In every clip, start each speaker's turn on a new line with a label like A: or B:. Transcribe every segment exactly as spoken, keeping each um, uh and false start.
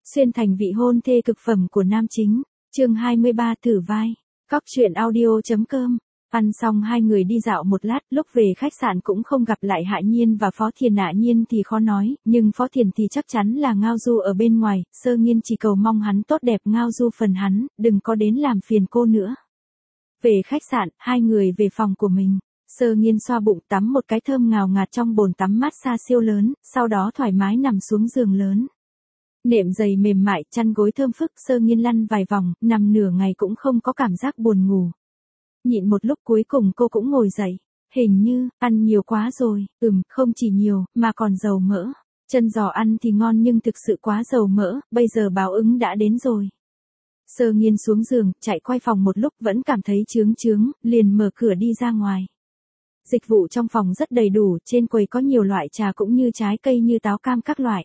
A: Xuyên thành vị hôn thê cực phẩm của nam chính. Chương hai mươi ba thử vai. Cóc truyện audio.com. Ăn xong hai người đi dạo một lát, lúc về khách sạn cũng không gặp lại Hạ Nhiên và Phó Thiền. Hạ Nhiên thì khó nói, nhưng Phó Thiền thì chắc chắn là ngao du ở bên ngoài. Sơ Nghiên chỉ cầu mong hắn tốt đẹp ngao du phần hắn, đừng có đến làm phiền cô nữa. Về khách sạn, hai người về phòng của mình. Sơ Nghiên xoa bụng tắm một cái thơm ngào ngạt trong bồn tắm massage siêu lớn, sau đó thoải mái nằm xuống giường lớn. Nệm dày mềm mại, chăn gối thơm phức. Sơ Nghiên lăn vài vòng, nằm nửa ngày cũng không có cảm giác buồn ngủ. Nhịn một lúc cuối cùng cô cũng ngồi dậy. Hình như, ăn nhiều quá rồi. Ừm, không chỉ nhiều, mà còn dầu mỡ. Chân giò ăn thì ngon nhưng thực sự quá dầu mỡ, bây giờ báo ứng đã đến rồi. Sơ Nghiên xuống giường, chạy quay phòng một lúc vẫn cảm thấy chướng chướng, liền mở cửa đi ra ngoài. Dịch vụ trong phòng rất đầy đủ, trên quầy có nhiều loại trà cũng như trái cây như táo cam các loại.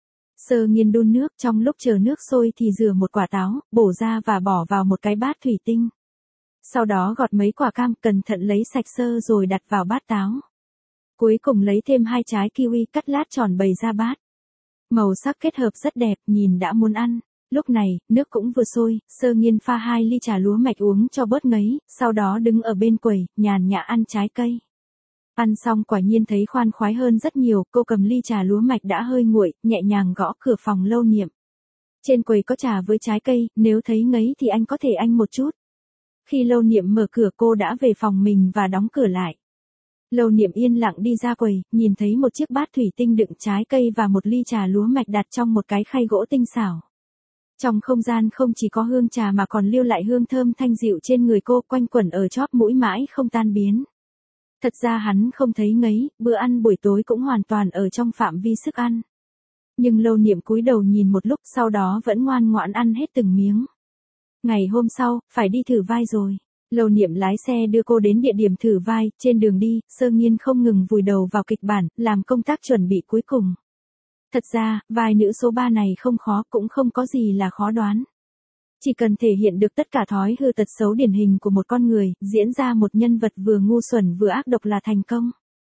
A: Sơ Nghiên đun nước, trong lúc chờ nước sôi thì rửa một quả táo, bổ ra và bỏ vào một cái bát thủy tinh. Sau đó gọt mấy quả cam, cẩn thận lấy sạch sơ rồi đặt vào bát táo. Cuối cùng lấy thêm hai trái kiwi cắt lát tròn bày ra bát. Màu sắc kết hợp rất đẹp, nhìn đã muốn ăn. Lúc này, nước cũng vừa sôi, Sơ Nghiên pha hai ly trà lúa mạch uống cho bớt ngấy, sau đó đứng ở bên quầy, nhàn nhã ăn trái cây. Ăn xong quả nhiên thấy khoan khoái hơn rất nhiều, cô cầm ly trà lúa mạch đã hơi nguội, nhẹ nhàng gõ cửa phòng Lâu Niệm. Trên quầy có trà với trái cây, nếu thấy ngấy thì anh có thể anh một chút. Khi Lâu Niệm mở cửa cô đã về phòng mình và đóng cửa lại. Lâu Niệm yên lặng đi ra quầy, nhìn thấy một chiếc bát thủy tinh đựng trái cây và một ly trà lúa mạch đặt trong một cái khay gỗ tinh xảo. Trong không gian không chỉ có hương trà mà còn lưu lại hương thơm thanh dịu trên người cô, quanh quẩn ở chóp mũi mãi không tan biến. Thật ra hắn không thấy ngấy, bữa ăn buổi tối cũng hoàn toàn ở trong phạm vi sức ăn. Nhưng Lâu Niệm cúi đầu nhìn một lúc, sau đó vẫn ngoan ngoãn ăn hết từng miếng. Ngày hôm sau, phải đi thử vai rồi. Lâu Niệm lái xe đưa cô đến địa điểm thử vai, trên đường đi, Sơ Nghiên không ngừng vùi đầu vào kịch bản, làm công tác chuẩn bị cuối cùng. Thật ra, vai nữ số ba này không khó, cũng không có gì là khó đoán. Chỉ cần thể hiện được tất cả thói hư tật xấu điển hình của một con người, diễn ra một nhân vật vừa ngu xuẩn vừa ác độc là thành công.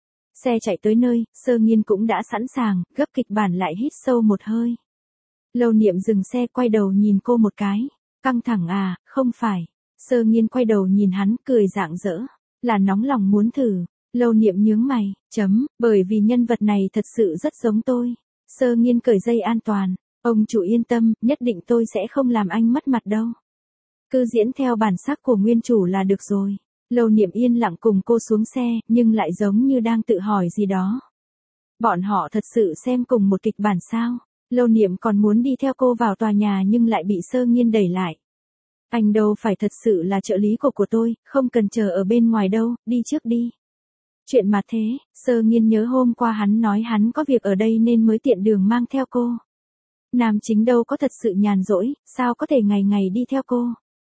A: Xe chạy tới nơi, Sơ Nghiên cũng đã sẵn sàng, gấp kịch bản lại hít sâu một hơi. Lâu Niệm dừng xe quay đầu nhìn cô một cái. Căng thẳng à, không phải. Sơ Nghiên quay đầu nhìn hắn, cười rạng rỡ. Là nóng lòng muốn thử. Lâu Niệm nhướng mày, chấm, bởi vì nhân vật này thật sự rất giống tôi. Sơ Nghiên cởi dây an toàn. Ông chủ yên tâm, nhất định tôi sẽ không làm anh mất mặt đâu. Cứ diễn theo bản sắc của nguyên chủ là được rồi. Lâu Niệm yên lặng cùng cô xuống xe, nhưng lại giống như đang tự hỏi gì đó. Bọn họ thật sự xem cùng một kịch bản sao? Lâu Niệm còn muốn đi theo cô vào tòa nhà nhưng lại bị Sơ Nghiên đẩy lại. Anh đâu phải thật sự là trợ lý của của tôi, không cần chờ ở bên ngoài đâu, đi trước đi. Chuyện mà thế, Sơ Nghiên nhớ hôm qua hắn nói hắn có việc ở đây nên mới tiện đường mang theo cô. Nam chính đâu có thật sự nhàn rỗi, sao có thể ngày ngày đi theo cô.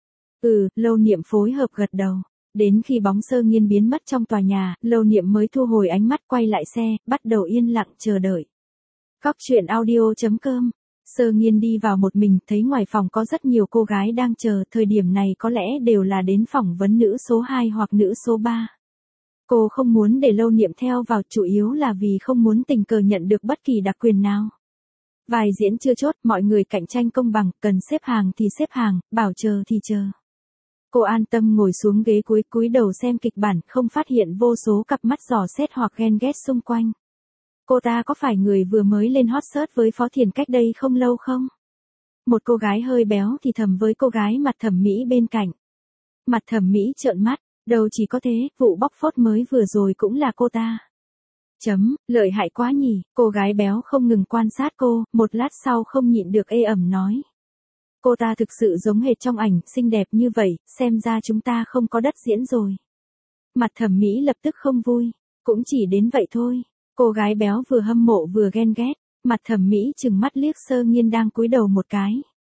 A: Ừ, Lâu Niệm phối hợp gật đầu. Đến khi bóng Sơ Nghiên biến mất trong tòa nhà, Lâu Niệm mới thu hồi ánh mắt quay lại xe, bắt đầu yên lặng chờ đợi. Cóc truyện audio.com. Sơ Nghiên đi vào một mình, thấy ngoài phòng có rất nhiều cô gái đang chờ, thời điểm này có lẽ đều là đến phỏng vấn nữ số hai hoặc nữ số ba. Cô không muốn để Lâu Niệm theo vào, chủ yếu là vì không muốn tình cờ nhận được bất kỳ đặc quyền nào. Vai diễn chưa chốt, mọi người cạnh tranh công bằng, cần xếp hàng thì xếp hàng, bảo chờ thì chờ. Cô an tâm ngồi xuống ghế cuối, cúi đầu xem kịch bản, không phát hiện vô số cặp mắt dò xét hoặc ghen ghét xung quanh. Cô ta có phải người vừa mới lên hot search với Phó Thiền cách đây không lâu không? Một cô gái hơi béo thì thầm với cô gái mặt thẩm mỹ bên cạnh. Mặt thẩm mỹ trợn mắt, đâu chỉ có thế, vụ bóc phốt mới vừa rồi cũng là cô ta. Chấm, lợi hại quá nhỉ, cô gái béo không ngừng quan sát cô, một lát sau không nhịn được ê ẩm nói. Cô ta thực sự giống hệt trong ảnh, xinh đẹp như vậy, xem ra chúng ta không có đất diễn rồi. Mặt thẩm mỹ lập tức không vui, cũng chỉ đến vậy thôi. Cô gái béo vừa hâm mộ vừa ghen ghét, mặt thẩm mỹ chừng mắt liếc Sơ Nghiên đang cúi đầu một cái.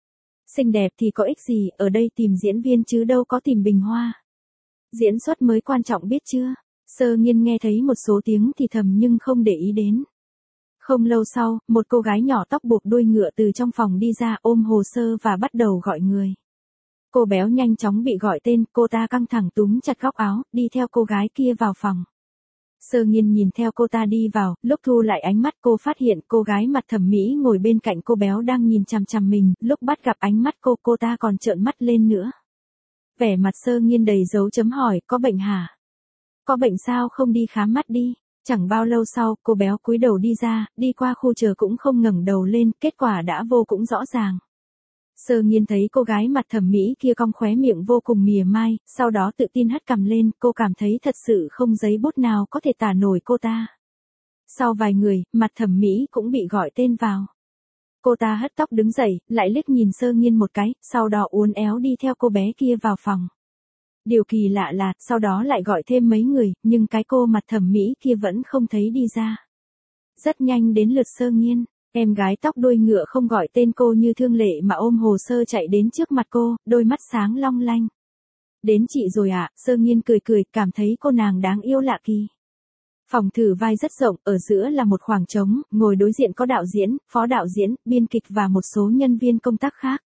A: Xinh đẹp thì có ích gì, ở đây tìm diễn viên chứ đâu có tìm bình hoa. Diễn xuất mới quan trọng biết chưa? Sơ Nghiên nghe thấy một số tiếng thì thầm nhưng không để ý đến. Không lâu sau, một cô gái nhỏ tóc buộc đuôi ngựa từ trong phòng đi ra ôm hồ sơ và bắt đầu gọi người. Cô béo nhanh chóng bị gọi tên, cô ta căng thẳng túm chặt góc áo, đi theo cô gái kia vào phòng. Sơ Nghiên nhìn theo cô ta đi vào, lúc thu lại ánh mắt cô phát hiện cô gái mặt thẩm mỹ ngồi bên cạnh cô béo đang nhìn chằm chằm mình, lúc bắt gặp ánh mắt cô, cô ta còn trợn mắt lên nữa. Vẻ mặt Sơ Nghiên đầy dấu chấm hỏi, có bệnh hả? Có bệnh sao không đi khám mắt đi? Chẳng bao lâu sau, cô béo cúi đầu đi ra, đi qua khu chờ cũng không ngẩng đầu lên, kết quả đã vô cũng rõ ràng. Sơ Nghiên thấy cô gái mặt thẩm mỹ kia cong khóe miệng vô cùng mỉa mai, sau đó tự tin hất cằm lên, cô cảm thấy thật sự không giấy bút nào có thể tả nổi cô ta. Sau vài người, mặt thẩm mỹ cũng bị gọi tên vào. Cô ta hất tóc đứng dậy, lại liếc nhìn Sơ Nghiên một cái, sau đó uốn éo đi theo cô bé kia vào phòng. Điều kỳ lạ là, sau đó lại gọi thêm mấy người, nhưng cái cô mặt thẩm mỹ kia vẫn không thấy đi ra. Rất nhanh đến lượt Sơ Nghiên, em gái tóc đuôi ngựa không gọi tên cô như thương lệ mà ôm hồ sơ chạy đến trước mặt cô, đôi mắt sáng long lanh. Đến chị rồi ạ, à? Sơ Nghiên cười cười, cảm thấy cô nàng đáng yêu lạ kỳ. Phòng thử vai rất rộng, ở giữa là một khoảng trống, ngồi đối diện có đạo diễn, phó đạo diễn, biên kịch và một số nhân viên công tác khác.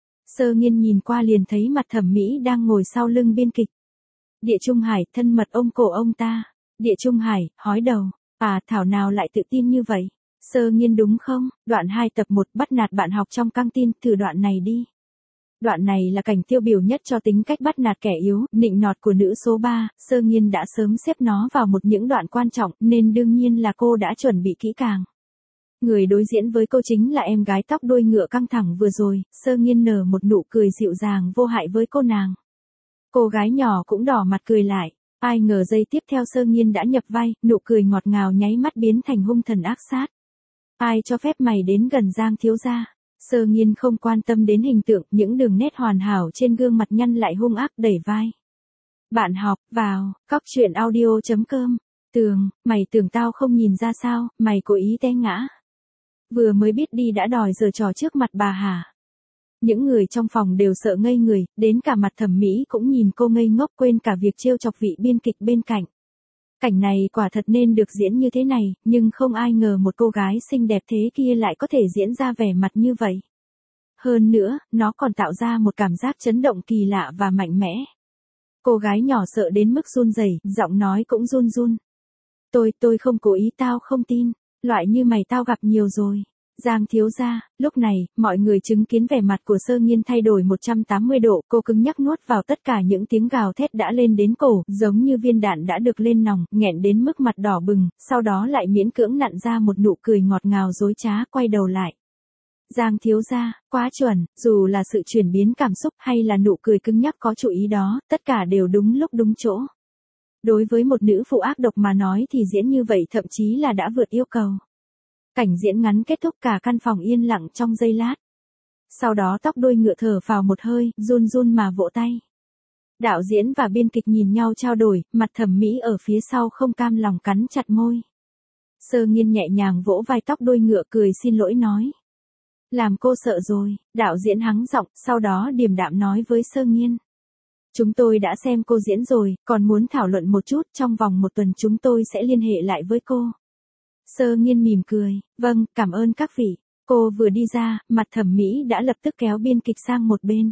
A: Sơ Nghiên nhìn qua liền thấy mặt thẩm mỹ đang ngồi sau lưng biên kịch. Địa Trung Hải thân mật ôm cổ ông ta. Địa Trung Hải, hói đầu, à thảo nào lại tự tin như vậy. Sơ Nghiên đúng không? Đoạn hai tập một bắt nạt bạn học trong căng tin, thử đoạn này đi. Đoạn này là cảnh tiêu biểu nhất cho tính cách bắt nạt kẻ yếu, nịnh nọt của nữ số ba, Sơ Nghiên đã sớm xếp nó vào một những đoạn quan trọng, nên đương nhiên là cô đã chuẩn bị kỹ càng. Người đối diễn với cô chính là em gái tóc đuôi ngựa căng thẳng vừa rồi, Sơ Nghiên nở một nụ cười dịu dàng vô hại với cô nàng. Cô gái nhỏ cũng đỏ mặt cười lại, ai ngờ giây tiếp theo Sơ Nghiên đã nhập vai, nụ cười ngọt ngào nháy mắt biến thành hung thần ác sát. Ai cho phép mày đến gần Giang thiếu gia? Sơ Nghiên không quan tâm đến hình tượng, những đường nét hoàn hảo trên gương mặt nhăn lại hung ác đẩy vai. Bạn học, vào, cóc truyện audio chấm com. Tường, mày tưởng tao không nhìn ra sao, mày cố ý té ngã. Vừa mới biết đi đã đòi giở trò trước mặt bà hả? Những người trong phòng đều sợ ngây người, đến cả mặt thẩm mỹ cũng nhìn cô ngây ngốc quên cả việc trêu chọc vị biên kịch bên cạnh. Cảnh này quả thật nên được diễn như thế này, nhưng không ai ngờ một cô gái xinh đẹp thế kia lại có thể diễn ra vẻ mặt như vậy. Hơn nữa, nó còn tạo ra một cảm giác chấn động kỳ lạ và mạnh mẽ. Cô gái nhỏ sợ đến mức run rẩy, giọng nói cũng run run. Tôi, tôi không cố ý, tao không tin. Loại như mày tao gặp nhiều rồi. Giang thiếu gia, lúc này, mọi người chứng kiến vẻ mặt của Sơ Nghiên thay đổi một trăm tám mươi độ, cô cứng nhắc nuốt vào tất cả những tiếng gào thét đã lên đến cổ, giống như viên đạn đã được lên nòng, nghẹn đến mức mặt đỏ bừng, sau đó lại miễn cưỡng nặn ra một nụ cười ngọt ngào dối trá, quay đầu lại. Giang thiếu gia, quá chuẩn, dù là sự chuyển biến cảm xúc hay là nụ cười cứng nhắc có chủ ý đó, tất cả đều đúng lúc đúng chỗ. Đối với một nữ phụ ác độc mà nói thì diễn như vậy thậm chí là đã vượt yêu cầu. Cảnh diễn ngắn kết thúc, cả căn phòng yên lặng trong giây lát. Sau đó tóc đuôi ngựa thở phào một hơi, run run mà vỗ tay. Đạo diễn và biên kịch nhìn nhau trao đổi, mặt thẩm mỹ ở phía sau không cam lòng cắn chặt môi. Sơ Nghiên nhẹ nhàng vỗ vai tóc đuôi ngựa cười xin lỗi nói. Làm cô sợ rồi, đạo diễn hắng giọng, sau đó điềm đạm nói với Sơ Nghiên. Chúng tôi đã xem cô diễn rồi, còn muốn thảo luận một chút, trong vòng một tuần chúng tôi sẽ liên hệ lại với cô. Sơ Nghiên mỉm cười, vâng, cảm ơn các vị. Cô vừa đi ra, mặt thẩm mỹ đã lập tức kéo biên kịch sang một bên.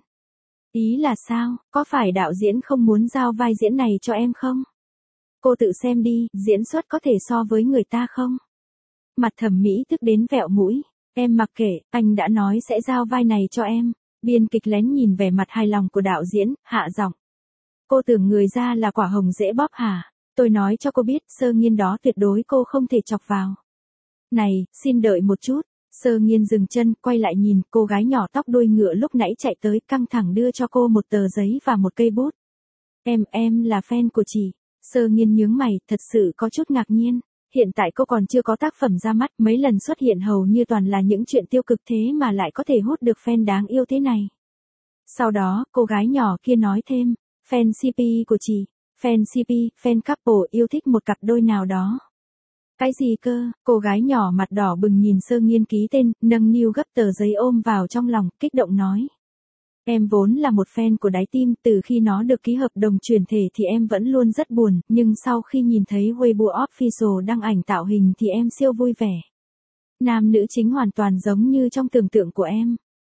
A: Ý là sao, có phải đạo diễn không muốn giao vai diễn này cho em không? Cô tự xem đi, diễn xuất có thể so với người ta không? Mặt thẩm mỹ tức đến vẹo mũi, em mặc kệ, anh đã nói sẽ giao vai này cho em. Biên kịch lén nhìn vẻ mặt hài lòng của đạo diễn, hạ giọng. Cô tưởng người ra là quả hồng dễ bóp hả? Tôi nói cho cô biết, Sơ Nghiên đó tuyệt đối cô không thể chọc vào. Này, xin đợi một chút. Sơ Nghiên dừng chân, quay lại nhìn, cô gái nhỏ tóc đuôi ngựa lúc nãy chạy tới, căng thẳng đưa cho cô một tờ giấy và một cây bút. Em, em là fan của chị. Sơ Nghiên nhướng mày, thật sự có chút ngạc nhiên. Hiện tại cô còn chưa có tác phẩm ra mắt, mấy lần xuất hiện hầu như toàn là những chuyện tiêu cực thế mà lại có thể hút được fan đáng yêu thế này. Sau đó, cô gái nhỏ kia nói thêm, fan xê pê của chị. Fan xê pê, fan couple yêu thích một cặp đôi nào đó. Cái gì cơ? Cô gái nhỏ mặt đỏ bừng nhìn Sơ Nghiên ký tên, nâng niu gấp tờ giấy ôm vào trong lòng, kích động nói. Em vốn là một fan của đáy tim, từ khi nó được ký hợp đồng chuyển thể thì em vẫn luôn rất buồn, nhưng sau khi nhìn thấy Weibo Official đăng ảnh tạo hình thì em siêu vui vẻ. Nam nữ chính hoàn toàn giống như trong tưởng tượng của em.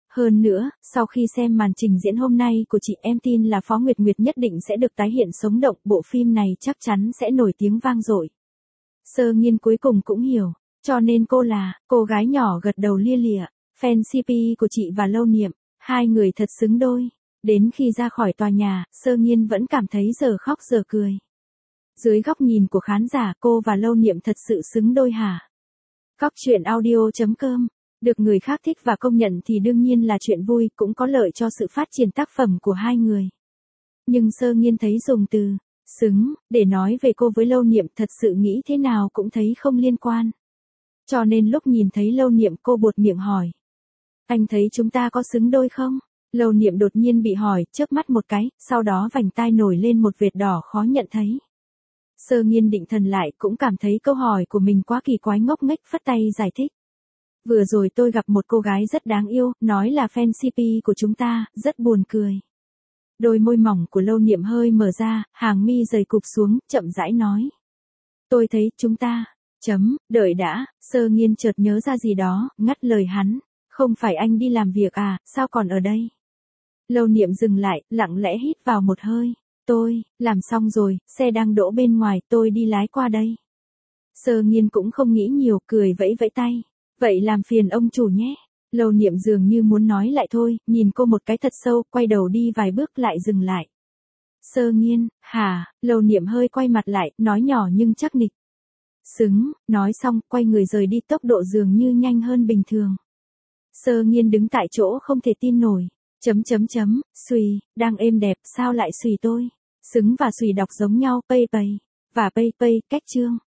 A: Hơn nữa, sau khi xem màn trình diễn hôm nay của chị em tin là Phó Nguyệt Nguyệt nhất định sẽ được tái hiện sống động, bộ phim này chắc chắn sẽ nổi tiếng vang dội. Sơ Nghiên cuối cùng cũng hiểu, cho nên cô là, cô gái nhỏ gật đầu lia lịa, fan xê pê của chị và Lâu Niệm, hai người thật xứng đôi. Đến khi ra khỏi tòa nhà, Sơ Nghiên vẫn cảm thấy giờ khóc giờ cười. Dưới góc nhìn của khán giả, cô và Lâu Niệm thật sự xứng đôi hả? Cóc truyện audio chấm com. Được người khác thích và công nhận thì đương nhiên là chuyện vui, cũng có lợi cho sự phát triển tác phẩm của hai người. Nhưng Sơ Nghiên thấy dùng từ xứng để nói về cô với Lâu Niệm thật sự nghĩ thế nào cũng thấy không liên quan. Cho nên lúc nhìn thấy Lâu Niệm cô buột miệng hỏi. Anh thấy chúng ta có xứng đôi không? Lâu Niệm đột nhiên bị hỏi, chớp mắt một cái, sau đó vành tai nổi lên một vệt đỏ khó nhận thấy. Sơ Nghiên định thần lại, cũng cảm thấy câu hỏi của mình quá kỳ quái, ngốc nghếch phất tay giải thích. Vừa rồi tôi gặp một cô gái rất đáng yêu, nói là fan xê pê của chúng ta, rất buồn cười. Đôi môi mỏng của Lâu Niệm hơi mở ra, hàng mi dày cụp xuống, chậm rãi nói. Tôi thấy chúng ta, chấm, đợi đã, Sơ Nghiên chợt nhớ ra gì đó, ngắt lời hắn. Không phải anh đi làm việc à, sao còn ở đây? Lâu Niệm dừng lại, lặng lẽ hít vào một hơi. Tôi, làm xong rồi, xe đang đỗ bên ngoài, tôi đi lái qua đây. Sơ Nghiên cũng không nghĩ nhiều, cười vẫy vẫy tay. Vậy làm phiền ông chủ nhé. Lâu Niệm dường như muốn nói lại thôi, nhìn cô một cái thật sâu, quay đầu đi vài bước lại dừng lại. Sơ Nghiên, hả? Lâu Niệm hơi quay mặt lại, nói nhỏ nhưng chắc nịch. Xứng, nói xong, quay người rời đi, tốc độ dường như nhanh hơn bình thường. Sơ Nghiên đứng tại chỗ không thể tin nổi. Chấm chấm chấm, xùy, đang êm đẹp, sao lại xùy tôi? Xứng và xùy đọc giống nhau, pây pây. Và pây pây, cách chương.